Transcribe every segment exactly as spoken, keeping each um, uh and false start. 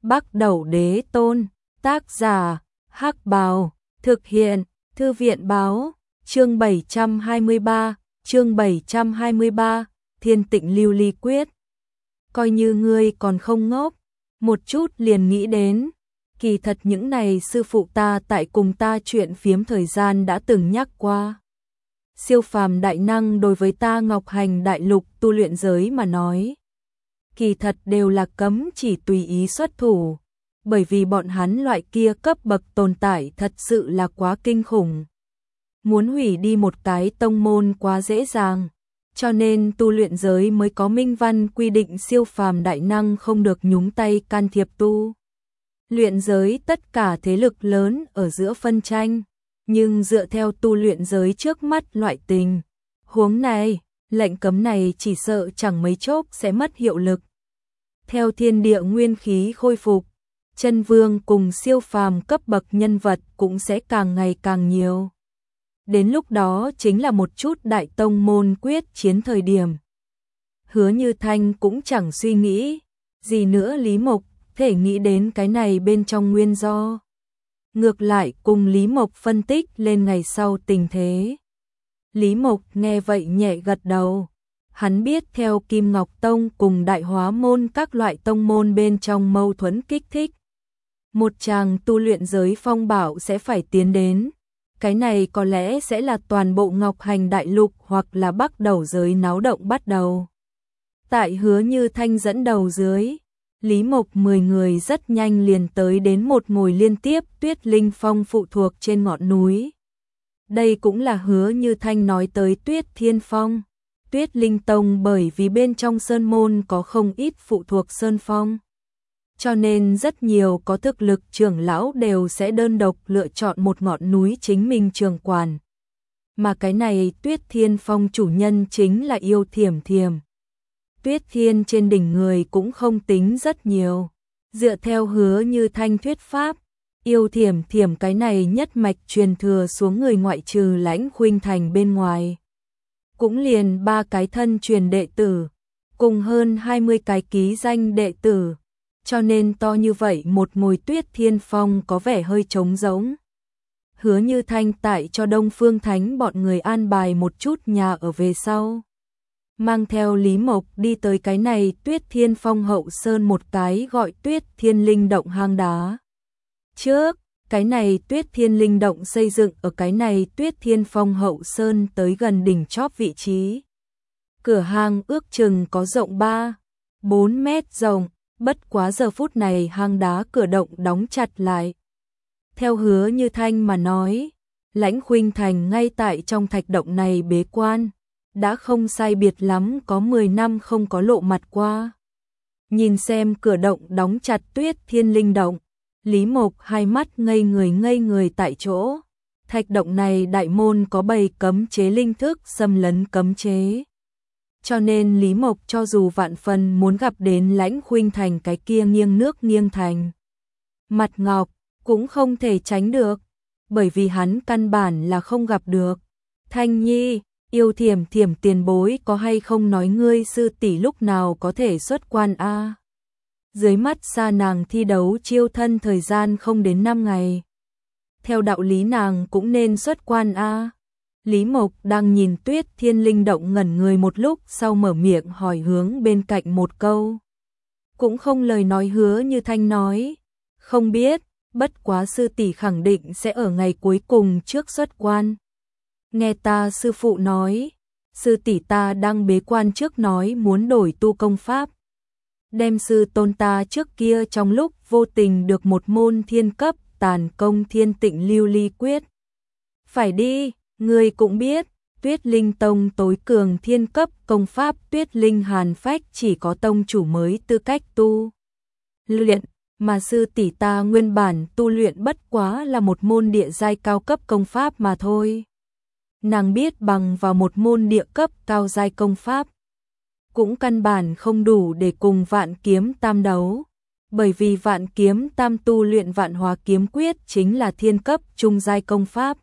Bắc Đẩu Đế Tôn, tác giả, Hắc Bào, thực hiện, Thư viện báo, chương bảy trăm hai mươi ba, chương bảy trăm hai mươi ba, Thiên Tịnh Lưu Ly Quyết. Coi như ngươi còn không ngốc, một chút liền nghĩ đến, kỳ thật những này sư phụ ta tại cùng ta chuyện phiếm thời gian đã từng nhắc qua. Siêu phàm đại năng đối với ta Ngọc Hành Đại Lục tu luyện giới mà nói, kỳ thật đều là cấm chỉ tùy ý xuất thủ, bởi vì bọn hắn loại kia cấp bậc tồn tại thật sự là quá kinh khủng. Muốn hủy đi một cái tông môn quá dễ dàng, cho nên tu luyện giới mới có minh văn quy định siêu phàm đại năng không được nhúng tay can thiệp tu luyện giới tất cả thế lực lớn ở giữa phân tranh. Nhưng dựa theo tu luyện giới trước mắt loại tình huống này, lệnh cấm này chỉ sợ chẳng mấy chốc sẽ mất hiệu lực. Theo thiên địa nguyên khí khôi phục, chân vương cùng siêu phàm cấp bậc nhân vật cũng sẽ càng ngày càng nhiều. Đến lúc đó chính là một chút đại tông môn quyết chiến thời điểm. Hứa Như Thanh cũng chẳng suy nghĩ gì nữa, Lý Mộc thể nghĩ đến cái này bên trong nguyên do. Ngược lại cùng Lý Mộc phân tích lên ngày sau tình thế. Lý Mộc nghe vậy nhẹ gật đầu. Hắn biết theo Kim Ngọc Tông cùng Đại Hóa Môn các loại tông môn bên trong mâu thuẫn kích thích, một tràng tu luyện giới phong bạo sẽ phải tiến đến. Cái này có lẽ sẽ là toàn bộ Ngọc Hành Đại Lục hoặc là Bắc Đẩu giới náo động bắt đầu. Tại Hứa Như Thanh dẫn đầu dưới, Lý Mộc mười người rất nhanh liền tới đến một ngồi liên tiếp Tuyết Linh Phong phụ thuộc trên ngọn núi. Đây cũng là Hứa Như Thanh nói tới Tuyết Thiên Phong. Tuyết Linh Tông bởi vì bên trong sơn môn có không ít phụ thuộc sơn phong, cho nên rất nhiều có thực lực trưởng lão đều sẽ đơn độc lựa chọn một ngọn núi chính mình trường quản. Mà cái này Tuyết Thiên Phong chủ nhân chính là Yêu Thiểm Thiểm. Tuyết Thiên trên đỉnh người cũng không tính rất nhiều. Dựa theo Hứa Như Thanh thuyết pháp, Yêu Thiểm Thiểm cái này nhất mạch truyền thừa xuống người ngoại trừ Lãnh Khuynh Thành bên ngoài, cũng liền ba cái thân truyền đệ tử, cùng hơn hai mươi cái ký danh đệ tử, cho nên to như vậy một ngôi Tuyết Thiên Phong có vẻ hơi trống rỗng. Hứa Như Thanh tại cho Đông Phương Thánh bọn người an bài một chút nhà ở về sau, mang theo Lý Mộc đi tới cái này Tuyết Thiên Phong hậu sơn một cái gọi Tuyết Thiên Linh Động hang đá. Trước, cái này Tuyết Thiên Linh Động xây dựng ở cái này Tuyết Thiên Phong hậu sơn tới gần đỉnh chóp vị trí. Cửa hang ước chừng có rộng ba, bốn mét rộng, bất quá giờ phút này hang đá cửa động đóng chặt lại. Theo Hứa Như Thanh mà nói, Lãnh Khuynh Thành ngay tại trong thạch động này bế quan, đã không sai biệt lắm có mười năm không có lộ mặt qua. Nhìn xem cửa động đóng chặt Tuyết Thiên Linh Động, Lý Mộc hai mắt ngây người ngây người tại chỗ. Thạch động này đại môn có bày cấm chế linh thức xâm lấn cấm chế, cho nên Lý Mộc cho dù vạn phần muốn gặp đến Lãnh Khuynh Thành cái kia nghiêng nước nghiêng thành mặt ngọc, cũng không thể tránh được, bởi vì hắn căn bản là không gặp được. Thanh Nhi, Yêu Thiểm Thiểm tiền bối có hay không nói ngươi sư tỷ lúc nào có thể xuất quan a? À? Dưới mắt xa nàng thi đấu chiêu thân thời gian không đến năm ngày. Theo đạo lý nàng cũng nên xuất quan a. À? Lý Mộc đang nhìn Tuyết Thiên Linh Động ngẩn người một lúc sau mở miệng hỏi hướng bên cạnh một câu. Cũng không lời nói. Hứa Như Thanh nói, không biết, bất quá sư tỷ khẳng định sẽ ở ngày cuối cùng trước xuất quan. Nghe ta sư phụ nói, sư tỷ ta đang bế quan trước nói muốn đổi tu công pháp. Đem sư tôn ta trước kia trong lúc vô tình được một môn thiên cấp tàn công Thiên Tịnh Lưu Ly Quyết. Phải đi, ngươi cũng biết, Tuyết Linh Tông tối cường thiên cấp công pháp Tuyết Linh Hàn Phách chỉ có tông chủ mới tư cách tu luyện, mà sư tỷ ta nguyên bản tu luyện bất quá là một môn địa giai cao cấp công pháp mà thôi. Nàng biết bằng vào một môn địa cấp cao giai công pháp, cũng căn bản không đủ để cùng Vạn Kiếm Tam đấu, bởi vì Vạn Kiếm Tam tu luyện Vạn Hóa Kiếm Quyết chính là thiên cấp trung giai công pháp.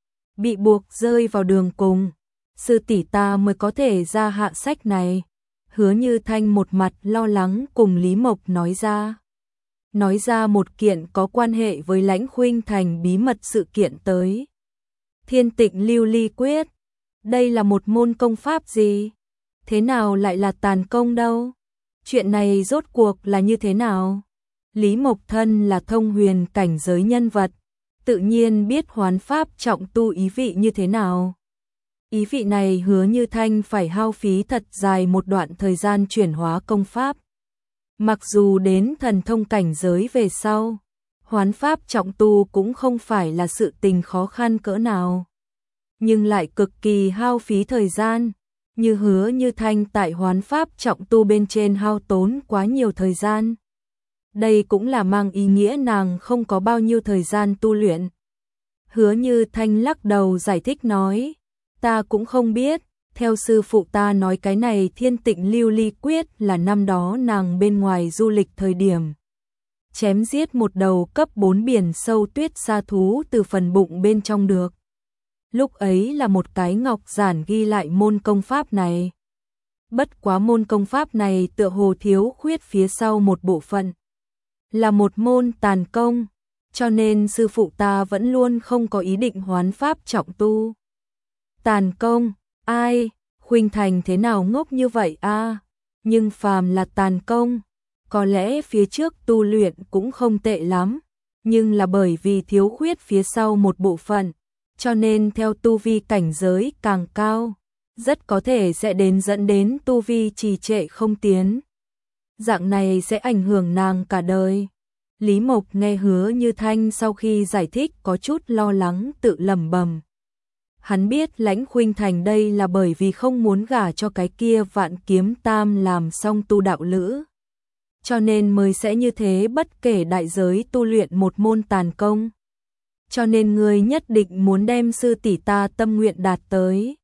Bị buộc rơi vào đường cùng, sư tỷ ta mới có thể ra hạ sách này. Hứa Như Thanh một mặt lo lắng cùng Lý Mộc nói ra. nói ra một kiện có quan hệ với Lãnh Khuynh Thành bí mật sự kiện tới. Thiên Tịnh Lưu Ly Quyết, đây là một môn công pháp gì? Thế nào lại là tàn công đâu? Chuyện này rốt cuộc là như thế nào? Lý Mộc Thân là thông huyền cảnh giới nhân vật, tự nhiên biết hoán pháp trọng tu ý vị như thế nào. Ý vị này Hứa Như Thanh phải hao phí thật dài một đoạn thời gian chuyển hóa công pháp. Mặc dù đến thần thông cảnh giới về sau, hoán pháp trọng tu cũng không phải là sự tình khó khăn cỡ nào, nhưng lại cực kỳ hao phí thời gian, như Hứa Như Thanh tại hoán pháp trọng tu bên trên hao tốn quá nhiều thời gian. Đây cũng là mang ý nghĩa nàng không có bao nhiêu thời gian tu luyện. Hứa Như Thanh lắc đầu giải thích nói, ta cũng không biết, theo sư phụ ta nói cái này Thiên Tịnh Lưu Ly Quyết là năm đó nàng bên ngoài du lịch thời điểm chém giết một đầu cấp bốn biển sâu tuyết sa thú từ phần bụng bên trong được. Lúc ấy là một cái ngọc giản ghi lại môn công pháp này. Bất quá môn công pháp này tựa hồ thiếu khuyết phía sau một bộ phận, là một môn tàn công, cho nên sư phụ ta vẫn luôn không có ý định hoán pháp trọng tu. Tàn công, ai, Khuynh Thành thế nào ngốc như vậy a? À? Nhưng phàm là tàn công, có lẽ phía trước tu luyện cũng không tệ lắm, nhưng là bởi vì thiếu khuyết phía sau một bộ phận, cho nên theo tu vi cảnh giới càng cao, rất có thể sẽ đến dẫn đến tu vi trì trệ không tiến. Dạng này sẽ ảnh hưởng nàng cả đời. Lý Mộc nghe Hứa Như Thanh sau khi giải thích có chút lo lắng tự lẩm bẩm. Hắn biết Lãnh Khuynh Thành đây là bởi vì không muốn gả cho cái kia Vạn Kiếm Tam làm xong tu đạo lữ, cho nên mới sẽ như thế bất kể đại giới tu luyện một môn tàn công. Cho nên ngươi nhất định muốn đem sư tỷ ta tâm nguyện đạt tới.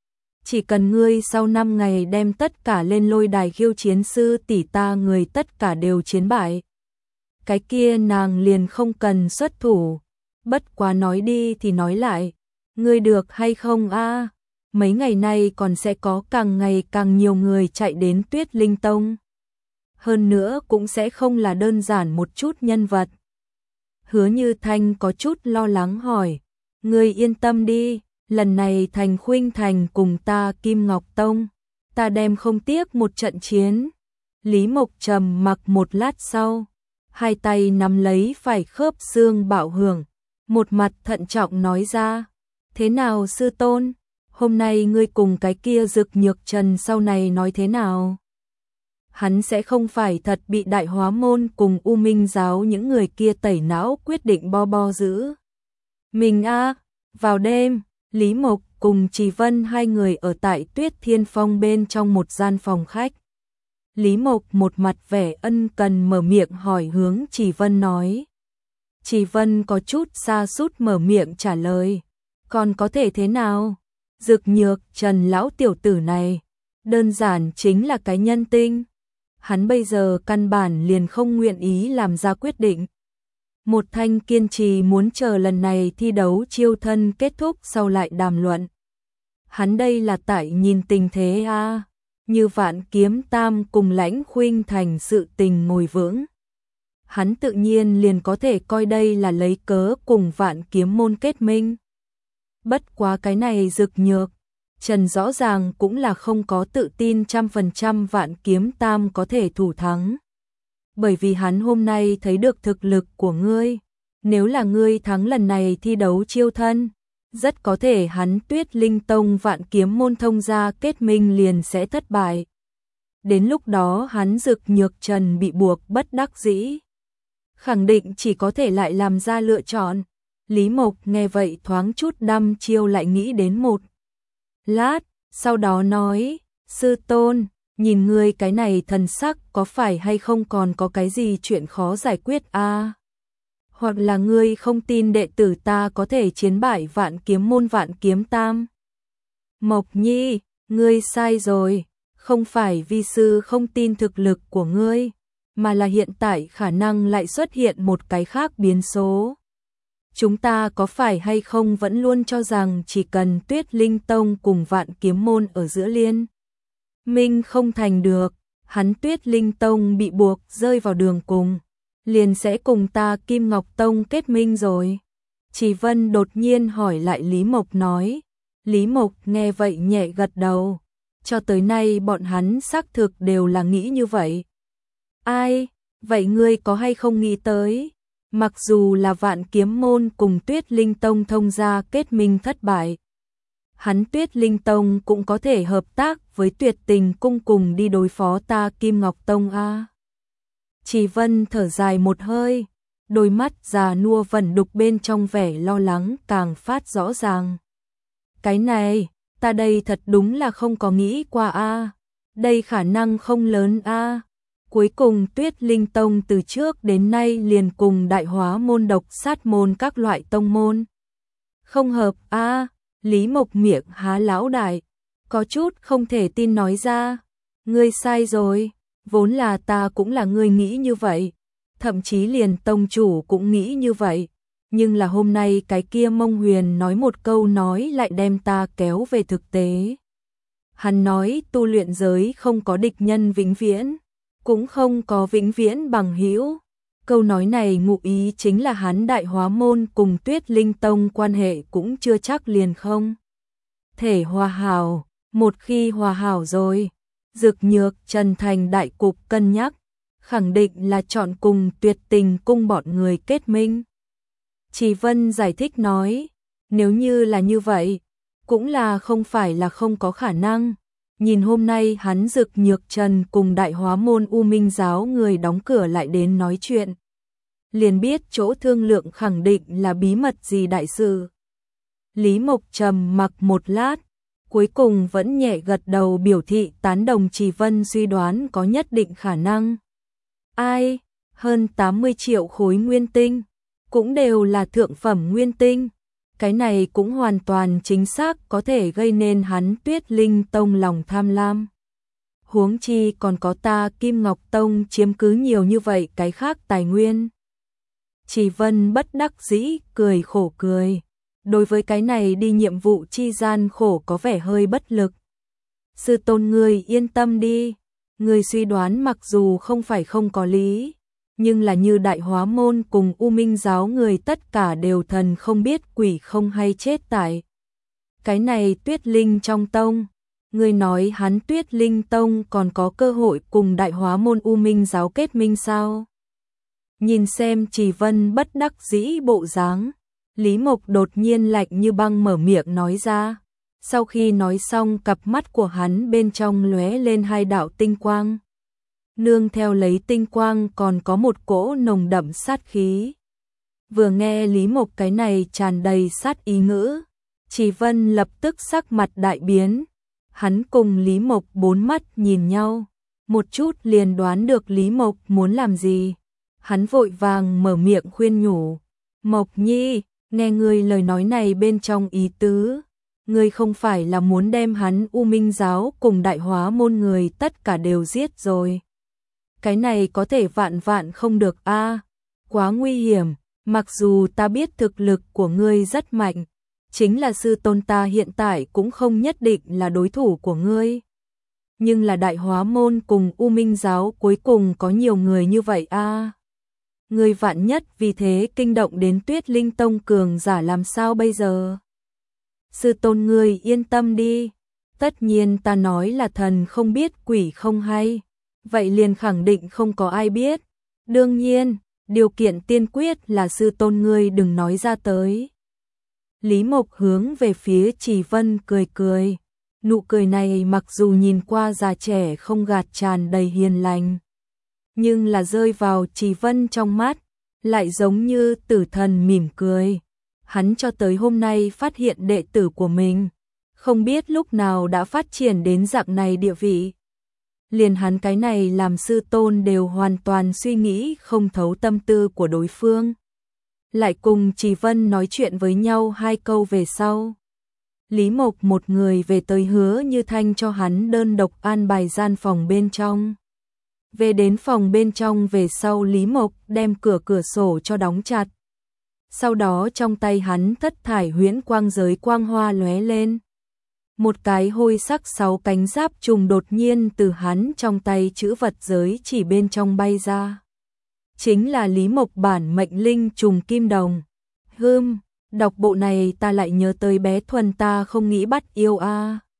Chỉ cần ngươi sau năm ngày đem tất cả lên lôi đài khiêu chiến sư tỷ ta người tất cả đều chiến bại, cái kia nàng liền không cần xuất thủ. Bất quá nói đi thì nói lại, ngươi được hay không a? À? Mấy ngày nay còn sẽ có càng ngày càng nhiều người chạy đến Tuyết Linh Tông. Hơn nữa cũng sẽ không là đơn giản một chút nhân vật. Hứa Như Thanh có chút lo lắng hỏi, ngươi yên tâm đi, lần này Thành Khuynh Thành cùng ta Kim Ngọc Tông, ta đem không tiếc một trận chiến. Lý Mộc trầm mặc một lát sau, hai tay nắm lấy phải khớp xương bạo hưởng, một mặt thận trọng nói ra, thế nào sư tôn, hôm nay ngươi cùng cái kia Dực Nhược Trần sau này nói thế nào? Hắn sẽ không phải thật bị Đại Hóa Môn cùng U Minh Giáo những người kia tẩy não quyết định bo bo giữ mình a? À, vào đêm, Lý Mộc cùng Trì Vân hai người ở tại Tuyết Thiên Phong bên trong một gian phòng khách. Lý Mộc một mặt vẻ ân cần mở miệng hỏi hướng Trì Vân nói. Trì Vân có chút sa sút mở miệng trả lời, còn có thể thế nào? Dực Nhược Trần lão tiểu tử này, đơn giản chính là cái nhân tinh. Hắn bây giờ căn bản liền không nguyện ý làm ra quyết định. Một Thanh kiên trì muốn chờ lần này thi đấu chiêu thân kết thúc sau lại đàm luận. Hắn đây là tại nhìn tình thế a, à, như Vạn Kiếm Tam cùng Lãnh Khuynh Thành sự tình ngồi vững. Hắn tự nhiên liền có thể coi đây là lấy cớ cùng Vạn Kiếm môn kết minh. Bất quá cái này Dực Nhược Trần rõ ràng cũng là không có tự tin trăm phần trăm Vạn Kiếm Tam có thể thủ thắng. Bởi vì hắn hôm nay thấy được thực lực của ngươi, nếu là ngươi thắng lần này thi đấu chiêu thân, rất có thể hắn Tuyết Linh Tông Vạn Kiếm môn thông gia kết minh liền sẽ thất bại. Đến lúc đó hắn Dực Nhược Trần bị buộc bất đắc dĩ, khẳng định chỉ có thể lại làm ra lựa chọn. Lý Mộc nghe vậy thoáng chút đăm chiêu lại nghĩ đến một lát, sau đó nói, sư tôn, nhìn ngươi cái này thần sắc có phải hay không còn có cái gì chuyện khó giải quyết a? À? Hoặc là ngươi không tin đệ tử ta có thể chiến bại Vạn Kiếm môn Vạn Kiếm Tam? Mộc Nhi, ngươi sai rồi, không phải vi sư không tin thực lực của ngươi, mà là hiện tại khả năng lại xuất hiện một cái khác biến số. Chúng ta có phải hay không vẫn luôn cho rằng chỉ cần Tuyết Linh Tông cùng Vạn Kiếm môn ở giữa liên minh không thành được, hắn Tuyết Linh Tông bị buộc rơi vào đường cùng, liền sẽ cùng ta Kim Ngọc Tông kết minh rồi. Chỉ Vân đột nhiên hỏi lại Lý Mộc nói. Lý Mộc nghe vậy nhẹ gật đầu. Cho tới nay bọn hắn xác thực đều là nghĩ như vậy. Ai, vậy ngươi có hay không nghĩ tới? Mặc dù là Vạn Kiếm Môn cùng Tuyết Linh Tông thông gia kết minh thất bại, hắn Tuyết Linh Tông cũng có thể hợp tác với Tuyệt Tình Cung cùng đi đối phó ta Kim Ngọc Tông a. Chỉ Vân thở dài một hơi, đôi mắt già nua vẩn đục bên trong vẻ lo lắng càng phát rõ ràng. Cái này, ta đây thật đúng là không có nghĩ qua a. Đây khả năng không lớn a. Cuối cùng Tuyết Linh Tông từ trước đến nay liền cùng Đại Hóa môn Độc Sát môn các loại tông môn. Không hợp a. Lý Mộc miệng há lão đại, có chút không thể tin nói ra. Ngươi sai rồi, vốn là ta cũng là ngươi nghĩ như vậy, thậm chí liền tông chủ cũng nghĩ như vậy. Nhưng là hôm nay cái kia Mông Huyền nói một câu nói lại đem ta kéo về thực tế. Hắn nói tu luyện giới không có địch nhân vĩnh viễn, cũng không có vĩnh viễn bằng hữu. Câu nói này ngụ ý chính là hắn Đại Hóa môn cùng Tuyết Linh Tông quan hệ cũng chưa chắc liền không thể hòa hảo. Một khi hòa hảo rồi, Dực Nhược Trần thành đại cục cân nhắc, khẳng định là chọn cùng Tuyệt Tình cung bọn người kết minh. Chỉ Vân giải thích nói, nếu như là như vậy, cũng là không phải là không có khả năng. Nhìn hôm nay hắn Dực Nhược Trần cùng Đại Hóa môn U Minh giáo người đóng cửa lại đến nói chuyện, liền biết chỗ thương lượng khẳng định là bí mật gì đại sự. Lý Mộc trầm mặc một lát, cuối cùng vẫn nhẹ gật đầu biểu thị tán đồng Chỉ Vân suy đoán có nhất định khả năng. Ai, hơn tám mươi triệu khối nguyên tinh, cũng đều là thượng phẩm nguyên tinh. Cái này cũng hoàn toàn chính xác có thể gây nên hắn Tuyết Linh Tông lòng tham lam. Huống chi còn có ta Kim Ngọc Tông chiếm cứ nhiều như vậy cái khác tài nguyên. Chỉ Vân bất đắc dĩ cười khổ cười. Đối với cái này đi nhiệm vụ chi gian khổ có vẻ hơi bất lực. Sư tôn ngươi yên tâm đi, ngươi suy đoán mặc dù không phải không có lý, nhưng là như Đại Hóa môn cùng U Minh giáo người tất cả đều thần không biết quỷ không hay chết tại cái này Tuyết Linh trong tông. Ngươi nói hắn Tuyết Linh Tông còn có cơ hội cùng Đại Hóa môn U Minh giáo kết minh sao? Nhìn xem Chỉ Vân bất đắc dĩ bộ dáng, Lý Mộc đột nhiên lạnh như băng mở miệng nói ra. Sau khi nói xong, cặp mắt của hắn bên trong lóe lên hai đạo tinh quang. Nương theo lấy tinh quang còn có một cỗ nồng đậm sát khí. Vừa nghe Lý Mộc cái này tràn đầy sát ý ngữ, Chỉ Vân lập tức sắc mặt đại biến. Hắn cùng Lý Mộc bốn mắt nhìn nhau, một chút liền đoán được Lý Mộc muốn làm gì. Hắn vội vàng mở miệng khuyên nhủ. Mộc Nhi, nghe ngươi lời nói này bên trong ý tứ, ngươi không phải là muốn đem hắn U Minh giáo cùng Đại Hóa môn người tất cả đều giết rồi. Cái này có thể vạn vạn không được a, quá nguy hiểm. Mặc dù ta biết thực lực của ngươi rất mạnh, chính là sư tôn ta hiện tại cũng không nhất định là đối thủ của ngươi. Nhưng là Đại Hóa môn cùng U Minh giáo cuối cùng có nhiều người như vậy a. Ngươi vạn nhất vì thế kinh động đến Tuyết Linh Tông cường giả làm sao bây giờ? Sư tôn ngươi yên tâm đi, tất nhiên ta nói là thần không biết quỷ không hay, vậy liền khẳng định không có ai biết. Đương nhiên, điều kiện tiên quyết là sư tôn ngươi đừng nói ra tới. Lý Mộc hướng về phía Chỉ Vân cười cười, nụ cười này mặc dù nhìn qua già trẻ không gạt tràn đầy hiền lành, nhưng là rơi vào Chỉ Vân trong mắt, lại giống như tử thần mỉm cười. Hắn cho tới hôm nay phát hiện đệ tử của mình, không biết lúc nào đã phát triển đến dạng này địa vị. Liền hắn cái này làm sư tôn đều hoàn toàn suy nghĩ không thấu tâm tư của đối phương. Lại cùng Chỉ Vân nói chuyện với nhau hai câu về sau, Lý Mộc một người về tới Hứa Như Thanh cho hắn đơn độc an bài gian phòng bên trong. Về đến phòng bên trong về sau, Lý Mộc đem cửa cửa sổ cho đóng chặt. Sau đó trong tay hắn thất thải huyễn quang giới quang hoa lóe lên. Một cái hôi sắc sáu cánh giáp trùng đột nhiên từ hắn trong tay chữ vật giới chỉ bên trong bay ra. chính là Lý Mộc bản mệnh linh trùng kim đồng. Hưm, đọc bộ này ta lại nhớ tới bé Thuần ta không nghĩ bắt yêu a. À.